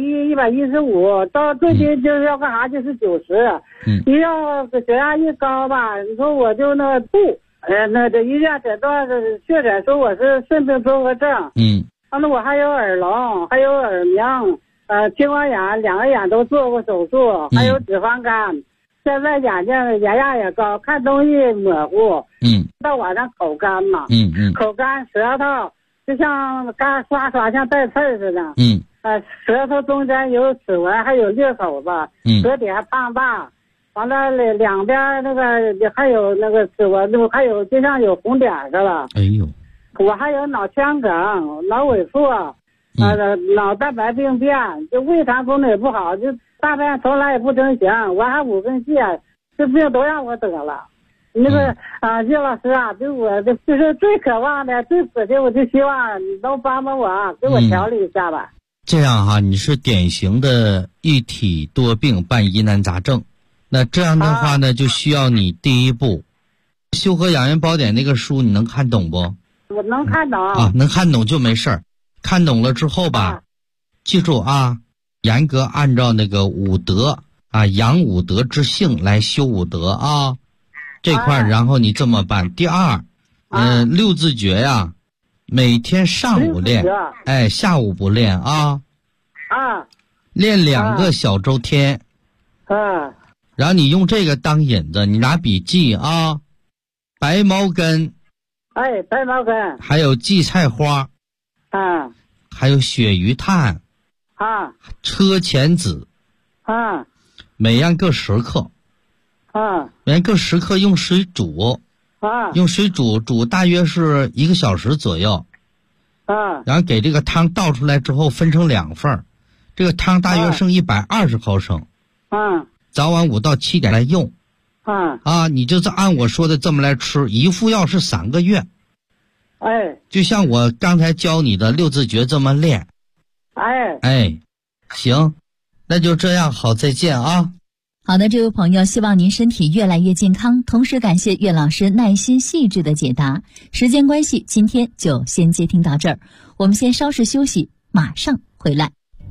110、115，到最近就是要干啥就是90。你要血压一高吧，你说我就那个吐。那这医院诊断确诊说我是肾病综合症。那我还有耳聋，还有耳鸣，青光眼2个眼都做过手术，还有脂肪肝。现在眼睛眼压也高，看东西模糊。到晚上口干嘛。口干，舌头就像干刷像带刺似的。舌头中间有齿纹，还有裂口子，舌底还胖大。完了两边那个还有那个齿纹，还有就像有红点似的。我还有脑腔梗、脑萎缩，脑蛋白病变，就胃肠功能也不好，就大便从来也不成形，我还5根泻，这病都让我得了。那个岳老师啊，对我的就是最渴望的、最死的，我就希望你能帮帮我，给我调理一下吧。 这样哈，你是典型的一体多病伴疑难杂症。那这样的话呢，就需要你第一步，《修和养元宝典》那个书你能看懂不？ 我能看懂能看懂就没事儿。看懂了之后吧，记住啊，严格按照那个五德养五德之性来修五德啊，这块然后你这么办。第二，六字诀呀，每天上午练，下午不练啊。练2个小周天。然后你用这个当引子，你拿笔记啊，白茅根， 白茅根， 还有荠菜花，还有鳕鱼炭，车前子，每样各10克，每样各10克，用水煮，用水煮大约是1个小时左右，然后给这个汤倒出来之后分成2份，这个汤大约剩120毫升，早晚5到7点来用，你就是按我说的这么来吃，一副药是3个月，就像我刚才教你的6字诀这么练，行，那就这样，好，再见啊。 好的，这位朋友，希望您身体越来越健康，同时感谢岳老师耐心细致的解答。时间关系，今天就先接听到这儿，我们先稍事休息，马上回来。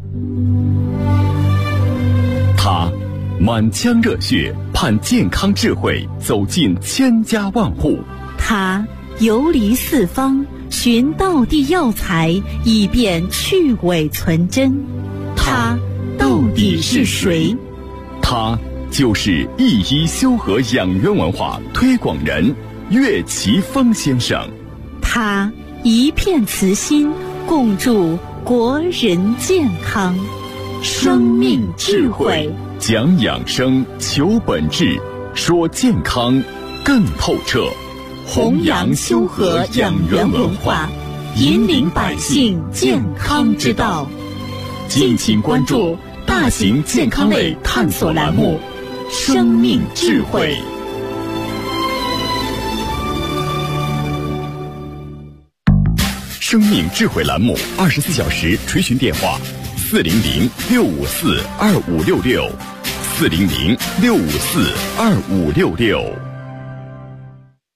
他满腔热血盼健康智慧走进千家万户， 他游离四方寻道地药材以便去伪存真，他到底是谁？ 他就是一医修和养元文化推广人岳奇峰先生。 他一片慈心共筑国人健康，生命智慧， 讲养生求本质，说健康更透彻， 弘扬修和养元文化，引领百姓健康之道。敬请关注大型健康类探索栏目《生命智慧》。 生命智慧栏目24小时垂询电话：400-654-2566，400-654-2566。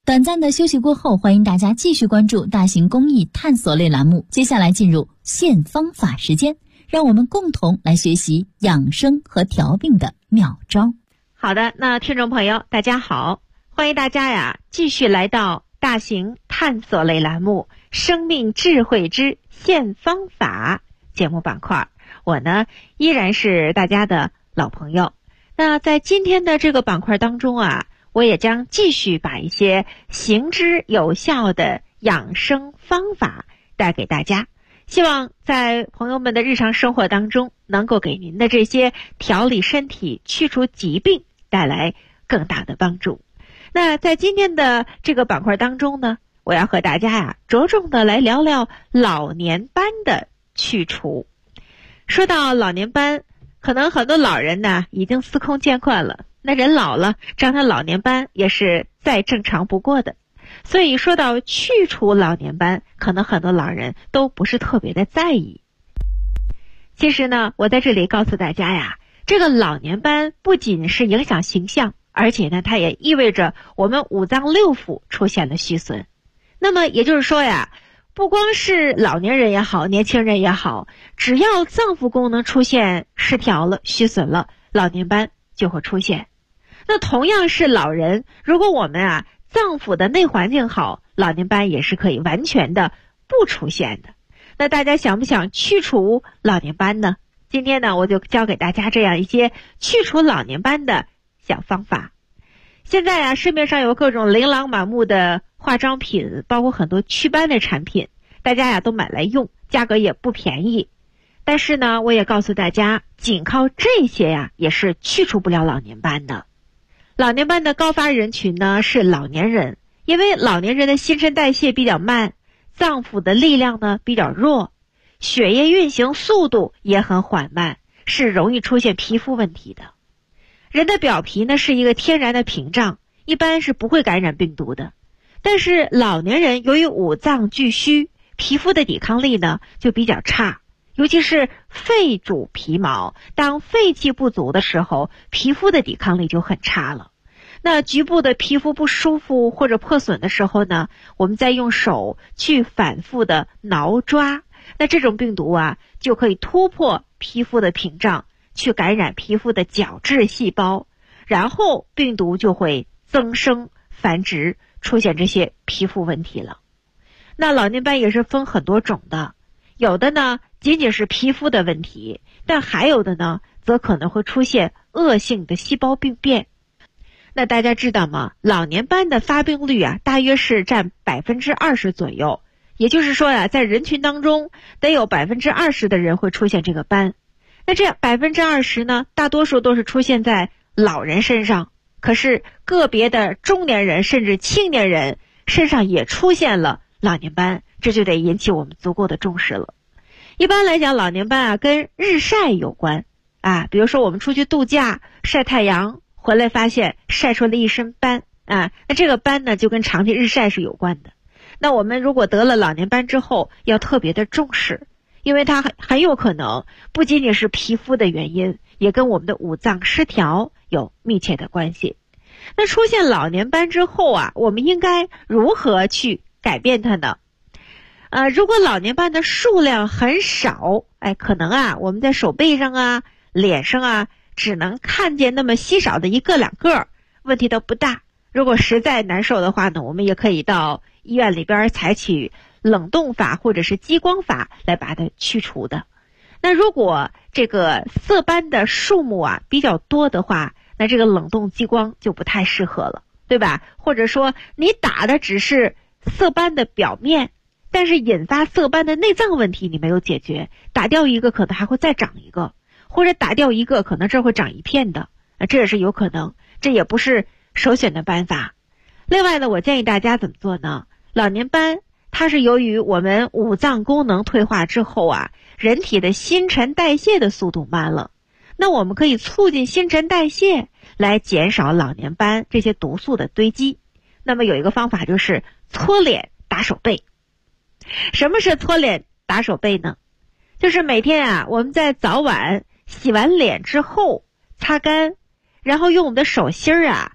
短暂的休息过后，欢迎大家继续关注大型公益探索类栏目。接下来进入现方法时间，让我们共同来学习养生和调病的妙招。 好的，那听众朋友大家好，欢迎大家呀继续来到大型探索类栏目生命智慧之现方法节目板块。我呢依然是大家的老朋友。那在今天的这个板块当中啊，我也将继续把一些行之有效的养生方法带给大家，希望在朋友们的日常生活当中能够给您的这些调理身体、去除疾病带来更大的帮助。那在今天的这个板块当中呢，我要和大家着重的来聊聊老年斑的去除。说到老年斑，可能很多老人呢已经司空见惯了，那人老了长他老年斑也是再正常不过的。所以说到去除老年斑，可能很多老人都不是特别的在意。其实呢，我在这里告诉大家呀，这个老年斑不仅是影响形象，而且呢它也意味着我们五脏六腑出现了虚损。那么也就是说呀，不光是老年人也好，年轻人也好，只要脏腑功能出现失调了、虚损了，老年斑就会出现。那同样是老人，如果我们脏腑的内环境好，老年斑也是可以完全的不出现的。那大家想不想去除老年斑呢？今天呢，我就教给大家这样一些去除老年斑的小方法。现在市面上有各种琳琅满目的化妆品，包括很多祛斑的产品，大家都买来用，价格也不便宜。但是呢，我也告诉大家，仅靠这些也是去除不了老年斑的。老年斑的高发人群呢是老年人，因为老年人的新陈代谢比较慢，脏腑的力量呢比较弱，血液运行速度也很缓慢，是容易出现皮肤问题的。人的表皮呢是一个天然的屏障，一般是不会感染病毒的。但是老年人由于五脏俱虚，皮肤的抵抗力呢就比较差，尤其是肺主皮毛，当肺气不足的时候，皮肤的抵抗力就很差了。那局部的皮肤不舒服或者破损的时候呢，我们再用手去反复的挠抓，那这种病毒就可以突破皮肤的屏障，去感染皮肤的角质细胞，然后病毒就会增生繁殖，出现这些皮肤问题了。那老年斑也是分很多种的，有的呢仅仅是皮肤的问题，但还有的呢则可能会出现恶性的细胞病变。那大家知道吗？老年斑的发病率大约是占 20% 左右，也就是说在人群当中得有 20% 的人会出现这个斑。那这 20% 呢，大多数都是出现在老人身上，可是个别的中年人甚至青年人身上也出现了老年斑，这就得引起我们足够的重视了。一般来讲，老年斑跟日晒有关比如说我们出去度假晒太阳回来发现晒出了一身斑那这个斑呢就跟长期日晒是有关的。那我们如果得了老年斑之后要特别的重视，因为它很有可能不仅仅是皮肤的原因，也跟我们的五脏失调有密切的关系。那出现老年斑之后我们应该如何去改变它呢？如果老年斑的数量很少，可能我们在手背上脸上只能看见那么稀少的一个两个，问题都不大。如果实在难受的话呢，我们也可以到医院里边采取冷冻法或者是激光法来把它去除的。那如果这个色斑的数目比较多的话，那这个冷冻激光就不太适合了，对吧？或者说你打的只是色斑的表面，但是引发色斑的内脏问题你没有解决，打掉一个可能还会再长一个，或者打掉一个可能这会长一片的，这也是有可能，这也不是首选的办法。另外呢，我建议大家怎么做呢？老年斑它是由于我们五脏功能退化之后人体的新陈代谢的速度慢了，那我们可以促进新陈代谢来减少老年斑这些毒素的堆积。那么有一个方法就是搓脸打手背。什么是搓脸打手背呢？就是每天我们在早晚洗完脸之后擦干，然后用我们的手心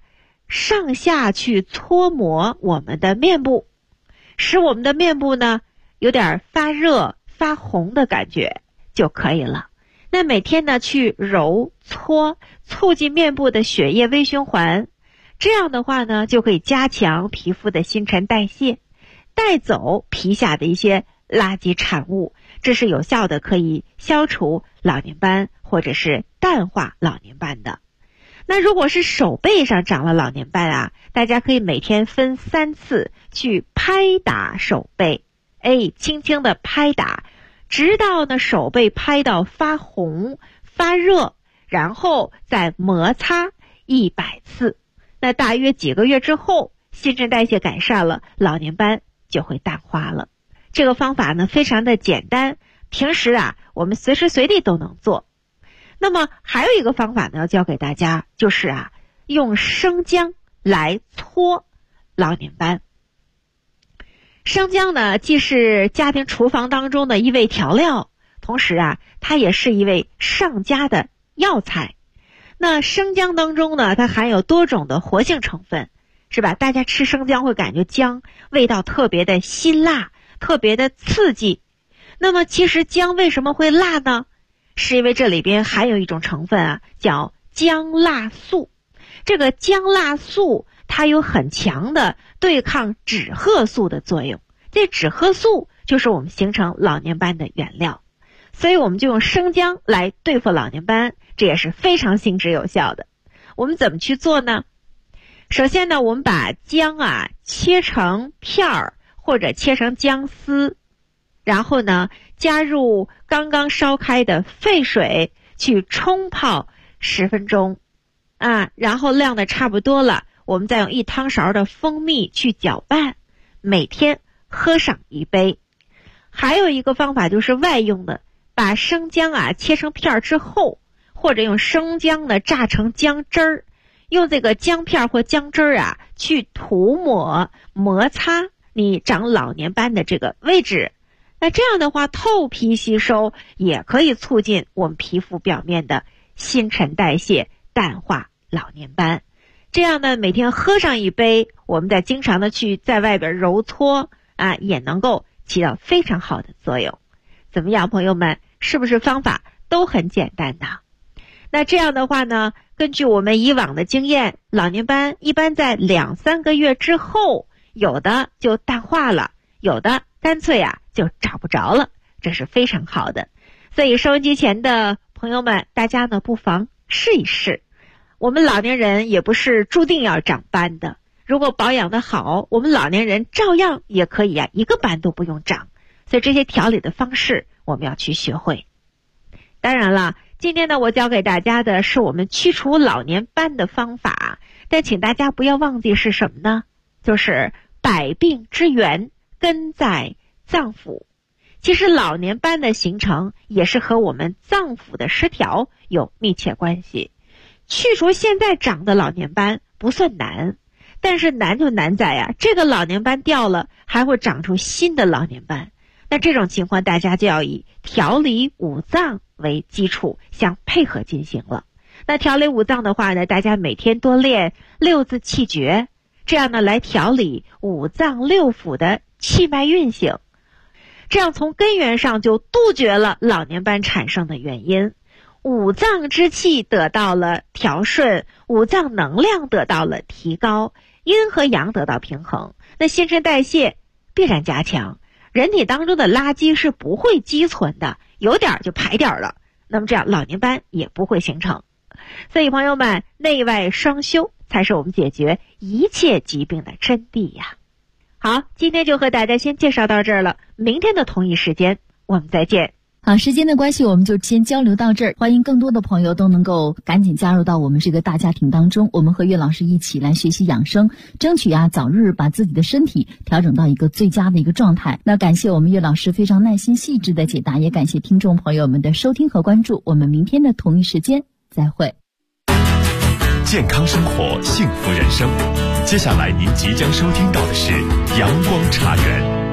上下去搓摩我们的面部，使我们的面部呢有点发热发红的感觉就可以了。那每天呢去揉搓，促进面部的血液微循环，这样的话呢就可以加强皮肤的新陈代谢，带走皮下的一些垃圾产物，这是有效的可以消除老年斑或者是淡化老年斑的。那如果是手背上长了老年斑啊，大家可以每天分3次去拍打手背，轻轻的拍打，直到呢手背拍到发红发热，然后再摩擦100次。那大约几个月之后，新陈代谢改善了，老年斑就会淡化了。这个方法呢非常的简单，平时啊我们随时随地都能做。那么还有一个方法呢要教给大家，就是用生姜来搓老年斑。生姜呢既是家庭厨房当中的一味调料，同时它也是一味上佳的药材。那生姜当中呢它含有多种的活性成分，是吧？大家吃生姜会感觉姜味道特别的辛辣，特别的刺激。那么其实姜为什么会辣呢？是因为这里边含有一种成分叫姜辣素。这个姜辣素它有很强的对抗脂褐素的作用，这脂褐素就是我们形成老年斑的原料，所以我们就用生姜来对付老年斑，这也是非常行之有效的。我们怎么去做呢？首先呢，我们把姜切成片儿或者切成姜丝，然后呢加入刚刚烧开的沸水去冲泡10分钟然后晾的差不多了，我们再用1汤勺的蜂蜜去搅拌，每天喝上1杯。还有一个方法就是外用的，把生姜切成片之后，或者用生姜呢榨成姜汁儿，用这个姜片或姜汁儿去涂抹摩擦你长老年斑的这个位置。那这样的话，透皮吸收也可以促进我们皮肤表面的新陈代谢，淡化老年斑。这样呢，每天喝上1杯，我们再经常的去在外边揉搓也能够起到非常好的作用。怎么样，朋友们，是不是方法都很简单的？那这样的话呢，根据我们以往的经验，老年斑一般在2-3个月之后，有的就淡化了，有的干脆就找不着了，这是非常好的。所以收音机前的朋友们，大家呢不妨试一试。我们老年人也不是注定要长斑的，如果保养的好，我们老年人照样也可以一个斑都不用长。所以这些调理的方式我们要去学会。当然了，今天呢我教给大家的是我们去除老年斑的方法，但请大家不要忘记是什么呢？就是百病之源根在脏腑。其实老年斑的形成也是和我们脏腑的失调有密切关系。去除现在长的老年斑不算难，但是难就难在这个老年斑掉了，还会长出新的老年斑。那这种情况大家就要以调理五脏为基础相配合进行了。那调理五脏的话呢，大家每天多练6字气诀，这样呢来调理五脏6腑的气脉运行，这样从根源上就杜绝了老年斑产生的原因。五脏之气得到了调顺，五脏能量得到了提高，阴和阳得到平衡，那新陈代谢必然加强，人体当中的垃圾是不会积存的，有点就排点了，那么这样老年斑也不会形成。所以朋友们，内外双修才是我们解决一切疾病的真谛呀。好，今天就和大家先介绍到这儿了，明天的同一时间我们再见。 好，时间的关系，我们就先交流到这儿。欢迎更多的朋友都能够赶紧加入到我们这个大家庭当中，我们和岳老师一起来学习养生，争取早日把自己的身体调整到一个最佳的一个状态。那感谢我们岳老师非常耐心细致的解答，也感谢听众朋友们的收听和关注。我们明天的同一时间再会。 健康生活，幸福人生。接下来您即将收听到的是阳光茶园。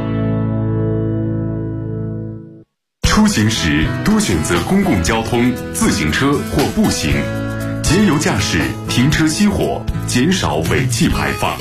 出行时多选择公共交通、自行车或步行， 节油驾驶，停车熄火，减少尾气排放。